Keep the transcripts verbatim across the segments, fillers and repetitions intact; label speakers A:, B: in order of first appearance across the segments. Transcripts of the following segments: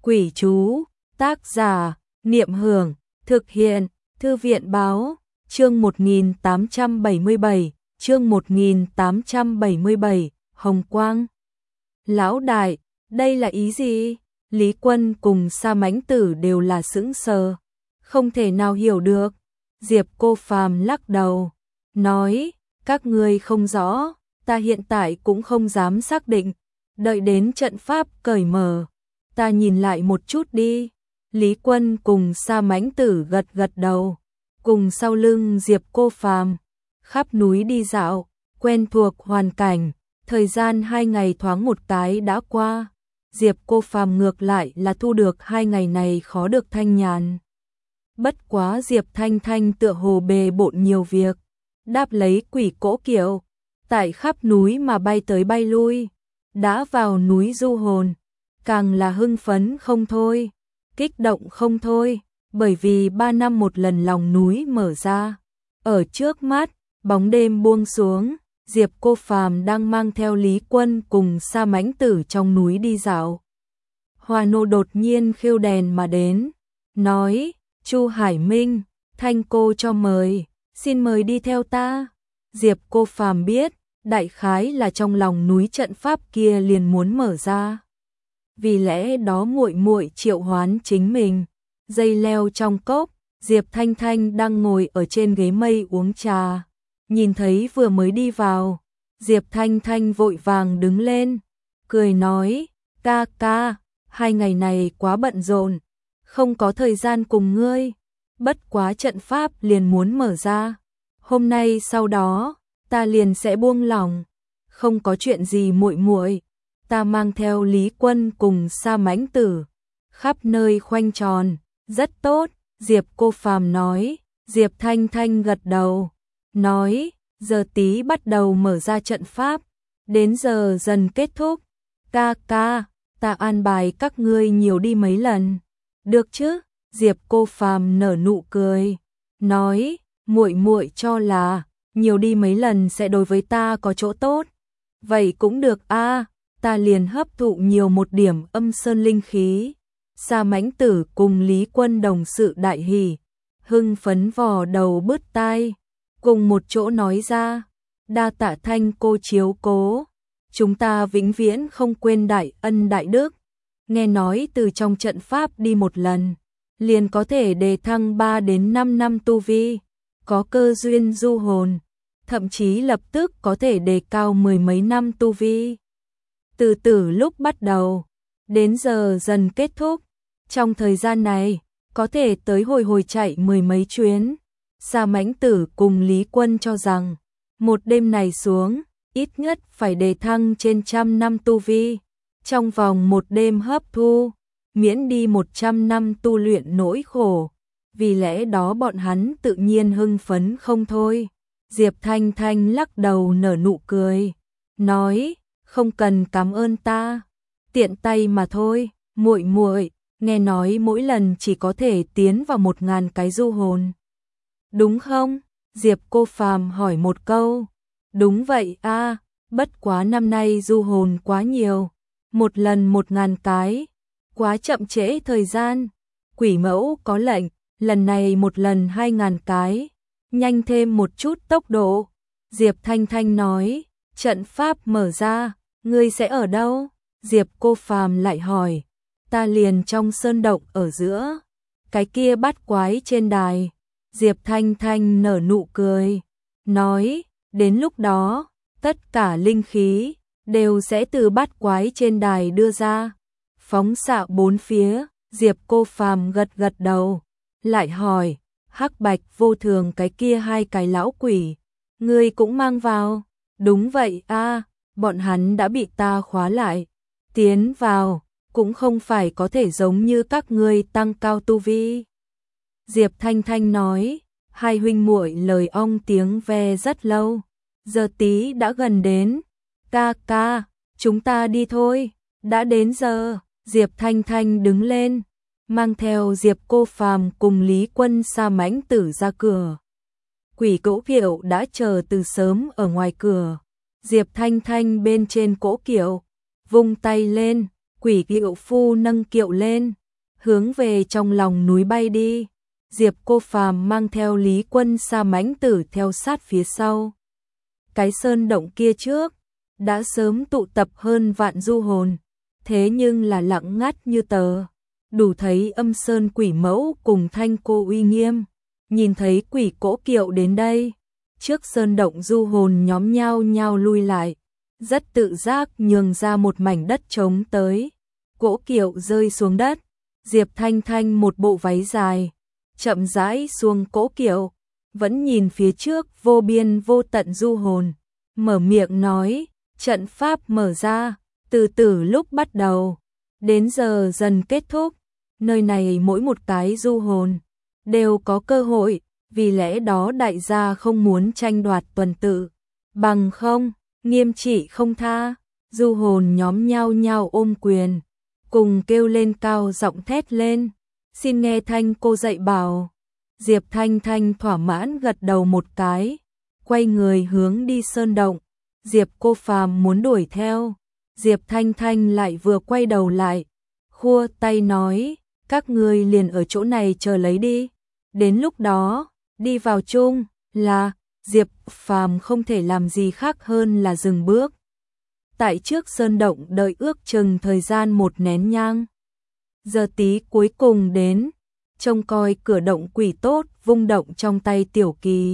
A: Quỷ chú, tác giả, Niệm Hưởng, thực hiện, Thư viện báo, chương một nghìn tám trăm bảy mươi bảy, chương một nghìn tám trăm bảy mươi bảy, Hồng Quang. Lão đại, đây là ý gì? Lý Quân cùng Sa Mãnh Tử đều là sững sờ, không thể nào hiểu được. Diệp Cô Phàm lắc đầu, nói, các ngươi không rõ, ta hiện tại cũng không dám xác định, đợi đến trận pháp cởi mở, ta nhìn lại một chút đi. Lý Quân cùng Sa Mãnh Tử gật gật đầu, cùng sau lưng Diệp Cô Phàm, khắp núi đi dạo, quen thuộc hoàn cảnh, thời gian hai ngày thoáng một cái đã qua. Diệp Cô Phàm ngược lại là thu được hai ngày này khó được thanh nhàn. Bất quá Diệp Thanh Thanh tựa hồ bề bộn nhiều việc, đáp lấy quỷ cỗ kiệu, tại khắp núi mà bay tới bay lui, đã vào núi du hồn, càng là hưng phấn không thôi, kích động không thôi, bởi vì ba năm một lần lòng núi mở ra. Ở trước mắt, bóng đêm buông xuống, Diệp Cô Phàm đang mang theo Lý Quân cùng Sa Mãnh Tử trong núi đi dạo. Hoa Nô đột nhiên khiêu đèn mà đến, nói, Chu Hải Minh, Thanh cô cho mời, xin mời đi theo ta. Diệp Cô Phàm biết, đại khái là trong lòng núi trận pháp kia liền muốn mở ra. Vì lẽ đó muội muội triệu hoán chính mình. Dây leo trong cốc, Diệp Thanh Thanh đang ngồi ở trên ghế mây uống trà, nhìn thấy vừa mới đi vào, Diệp Thanh Thanh vội vàng đứng lên, cười nói, ca ca, hai ngày này quá bận rộn, không có thời gian cùng ngươi, bất quá trận pháp liền muốn mở ra, hôm nay sau đó, ta liền sẽ buông lỏng, không có chuyện gì muội muội, ta mang theo Lý Quân cùng Sa Mãnh Tử, khắp nơi khoanh tròn, rất tốt, Diệp Cô Phàm nói. Diệp Thanh Thanh gật đầu, nói, giờ tí bắt đầu mở ra trận pháp, đến giờ dần kết thúc, ca ca, ta an bài các ngươi nhiều đi mấy lần, được chứ? Diệp Cô Phàm nở nụ cười, nói, muội muội cho là nhiều đi mấy lần sẽ đối với ta có chỗ tốt, vậy cũng được a, ta liền hấp thụ nhiều một điểm âm sơn linh khí. Sa Mãnh Tử cùng Lý Quân đồng sự đại hỉ, hưng phấn vò đầu bứt tai, cùng một chỗ nói ra, đa tạ Thanh cô chiếu cố, chúng ta vĩnh viễn không quên đại ân đại đức, nghe nói từ trong trận pháp đi một lần, liền có thể đề thăng ba đến năm năm tu vi, có cơ duyên du hồn, thậm chí lập tức có thể đề cao mười mấy năm tu vi. Từ từ lúc bắt đầu, đến giờ dần kết thúc, trong thời gian này, có thể tới hồi hồi chạy mười mấy chuyến. Sa Mãnh Tử cùng Lý Quân cho rằng, một đêm này xuống, ít nhất phải đề thăng trên trăm năm tu vi. Trong vòng một đêm hấp thu, miễn đi một trăm năm tu luyện nỗi khổ. Vì lẽ đó bọn hắn tự nhiên hưng phấn không thôi. Diệp Thanh Thanh lắc đầu nở nụ cười, nói, không cần cảm ơn ta, tiện tay mà thôi, muội muội. Nghe nói mỗi lần chỉ có thể tiến vào một ngàn cái du hồn. Đúng không? Diệp Cô Phàm hỏi một câu. Đúng vậy a, bất quá năm nay du hồn quá nhiều. Một lần một ngàn cái. Quá chậm trễ thời gian. Quỷ mẫu có lệnh, lần này một lần hai ngàn cái. Nhanh thêm một chút tốc độ. Diệp Thanh Thanh nói, trận pháp mở ra, ngươi sẽ ở đâu? Diệp Cô Phàm lại hỏi. Ta liền trong sơn động ở giữa, cái kia bát quái trên đài. Diệp Thanh Thanh nở nụ cười, nói, đến lúc đó, tất cả linh khí đều sẽ từ bát quái trên đài đưa ra, phóng xạ bốn phía. Diệp Cô Phàm gật gật đầu, lại hỏi, hắc bạch vô thường cái kia hai cái lão quỷ, ngươi cũng mang vào? Đúng vậy a, bọn hắn đã bị ta khóa lại, tiến vào cũng không phải có thể giống như các ngươi tăng cao tu vi. Diệp Thanh Thanh nói, hai huynh muội lời ong tiếng ve rất lâu, giờ tí đã gần đến, ca ca, chúng ta đi thôi, đã đến giờ. Diệp Thanh Thanh đứng lên, mang theo Diệp Cô Phàm cùng Lý Quân Sa Mãnh Tử ra cửa. Quỷ cỗ kiệu đã chờ từ sớm ở ngoài cửa, Diệp Thanh Thanh bên trên cỗ kiệu, vung tay lên, Quỷ Kiệu Phu nâng kiệu lên, hướng về trong lòng núi bay đi. Diệp Cô Phàm mang theo Lý Quân Sa Mãnh Tử theo sát phía sau. Cái sơn động kia trước đã sớm tụ tập hơn vạn du hồn, thế nhưng là lặng ngắt như tờ, đủ thấy âm sơn quỷ mẫu cùng thanh cô uy nghiêm. Nhìn thấy quỷ cỗ kiệu đến đây, trước sơn động du hồn nhóm nhao nhao lui lại, rất tự giác nhường ra một mảnh đất trống tới. Cỗ kiệu rơi xuống đất, Diệp Thanh Thanh một bộ váy dài, chậm rãi xuống cỗ kiệu, vẫn nhìn phía trước vô biên vô tận du hồn, mở miệng nói, trận pháp mở ra, từ từ lúc bắt đầu, đến giờ dần kết thúc, nơi này mỗi một cái du hồn đều có cơ hội, vì lẽ đó đại gia không muốn tranh đoạt tuần tự, bằng không, nghiêm trị không tha. Du hồn nhóm nhao nhao ôm quyền, cùng kêu lên cao giọng thét lên, xin nghe Thanh cô dạy bảo. Diệp Thanh Thanh thỏa mãn gật đầu một cái, quay người hướng đi sơn động. Diệp Cô Phàm muốn đuổi theo, Diệp Thanh Thanh lại vừa quay đầu lại, khua tay nói, các ngươi liền ở chỗ này chờ lấy đi, đến lúc đó, đi vào chung, là, Diệp Phàm không thể làm gì khác hơn là dừng bước. Tại trước sơn động đợi ước chừng thời gian một nén nhang. Giờ tí cuối cùng đến, trông coi cửa động quỷ tốt vung động trong tay Tiểu Kỳ.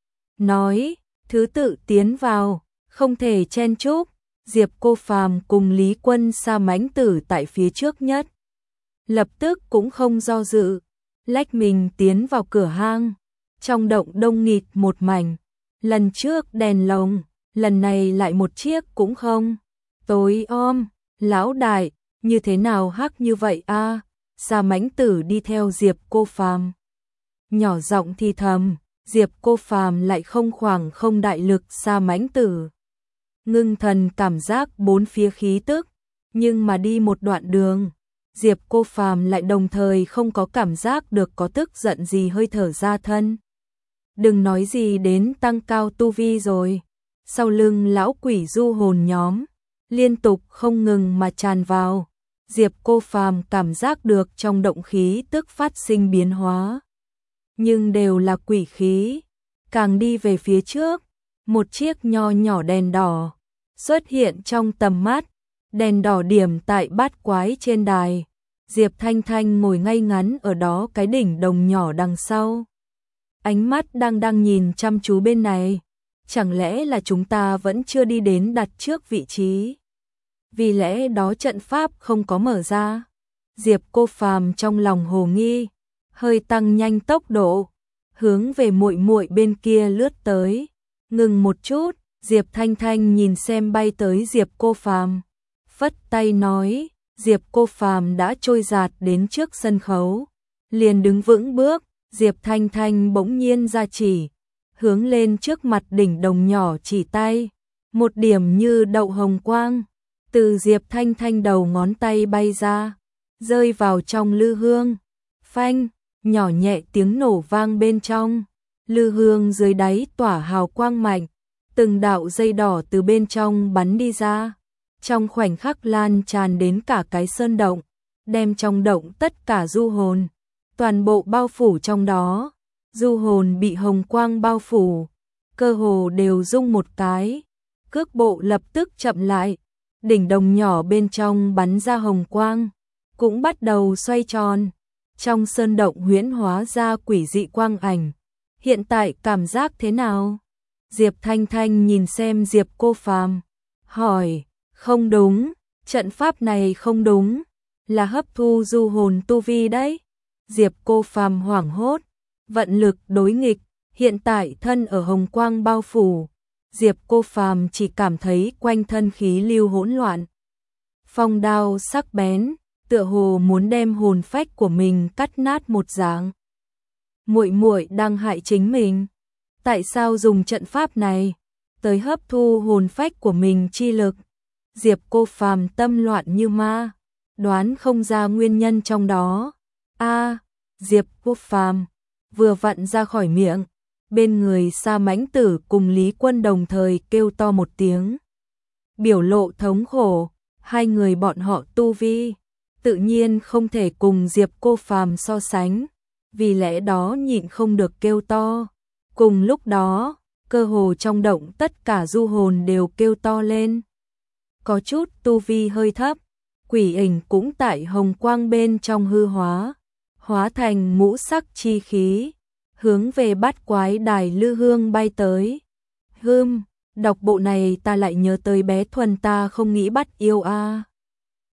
A: Nói, thứ tự tiến vào, không thể chen chúc. Diệp Cô Phàm cùng Lý Quân Sa Mãnh Tử tại phía trước nhất. Lập tức cũng không do dự, lách mình tiến vào cửa hang. Trong động đông nghịt một mảnh, lần trước đèn lồng, lần này lại một chiếc cũng không. Tối om, lão đại, như thế nào hắc như vậy a? À? Sa Mãnh Tử đi theo Diệp Cô Phàm, nhỏ giọng thì thầm, Diệp Cô Phàm lại không khoảng không đại lực Sa Mãnh Tử. Ngưng thần cảm giác bốn phía khí tức, nhưng mà đi một đoạn đường, Diệp Cô Phàm lại đồng thời không có cảm giác được có tức giận gì hơi thở ra thân. Đừng nói gì đến tăng cao tu vi rồi. Sau lưng lão quỷ du hồn nhóm liên tục không ngừng mà tràn vào. Diệp Cô Phàm cảm giác được trong động khí tức phát sinh biến hóa, nhưng đều là quỷ khí. Càng đi về phía trước, một chiếc nho nhỏ đèn đỏ xuất hiện trong tầm mắt, đèn đỏ điểm tại bát quái trên đài. Diệp Thanh Thanh ngồi ngay ngắn ở đó cái đỉnh đồng nhỏ đằng sau, ánh mắt đang đang nhìn chăm chú bên này. Chẳng lẽ là chúng ta vẫn chưa đi đến đặt trước vị trí? Vì lẽ đó trận pháp không có mở ra. Diệp Cô Phàm trong lòng hồ nghi, hơi tăng nhanh tốc độ, hướng về muội muội bên kia lướt tới. Ngừng một chút, Diệp Thanh Thanh nhìn xem bay tới Diệp Cô Phàm, phất tay nói, Diệp Cô Phàm đã trôi dạt đến trước sân khấu, liền đứng vững bước. Diệp Thanh Thanh bỗng nhiên ra chỉ, hướng lên trước mặt đỉnh đồng nhỏ chỉ tay, một điểm như đậu hồng quang từ Diệp Thanh Thanh đầu ngón tay bay ra, rơi vào trong lư hương. Phanh, nhỏ nhẹ tiếng nổ vang bên trong, lư hương dưới đáy tỏa hào quang mạnh, từng đạo dây đỏ từ bên trong bắn đi ra, trong khoảnh khắc lan tràn đến cả cái sơn động, đem trong động tất cả du hồn toàn bộ bao phủ trong đó. Du hồn bị hồng quang bao phủ, cơ hồ đều rung một cái, cước bộ lập tức chậm lại, đỉnh đồng nhỏ bên trong bắn ra hồng quang, cũng bắt đầu xoay tròn, trong sơn động huyễn hóa ra quỷ dị quang ảnh. Hiện tại cảm giác thế nào? Diệp Thanh Thanh nhìn xem Diệp Cô Phàm, hỏi, không đúng, trận pháp này không đúng, là hấp thu du hồn tu vi đấy. Diệp Cô Phàm hoảng hốt, vận lực đối nghịch, hiện tại thân ở hồng quang bao phủ, Diệp Cô Phàm chỉ cảm thấy quanh thân khí lưu hỗn loạn. Phong đao sắc bén, tựa hồ muốn đem hồn phách của mình cắt nát một dạng. Muội muội đang hại chính mình, tại sao dùng trận pháp này tới hấp thu hồn phách của mình chi lực? Diệp Cô Phàm tâm loạn như ma, đoán không ra nguyên nhân trong đó. A, à, Diệp Cô Phàm vừa vặn ra khỏi miệng, bên người Sa Mãnh Tử cùng Lý Quân đồng thời kêu to một tiếng, biểu lộ thống khổ, hai người bọn họ tu vi tự nhiên không thể cùng Diệp Cô Phàm so sánh, vì lẽ đó nhịn không được kêu to. Cùng lúc đó, cơ hồ trong động tất cả du hồn đều kêu to lên. Có chút tu vi hơi thấp, quỷ ảnh cũng tại hồng quang bên trong hư hóa, hóa thành ngũ sắc chi khí, hướng về bát quái đài lư hương bay tới. Hưm, đọc bộ này ta lại nhớ tới bé Thuần ta không nghĩ bắt yêu a.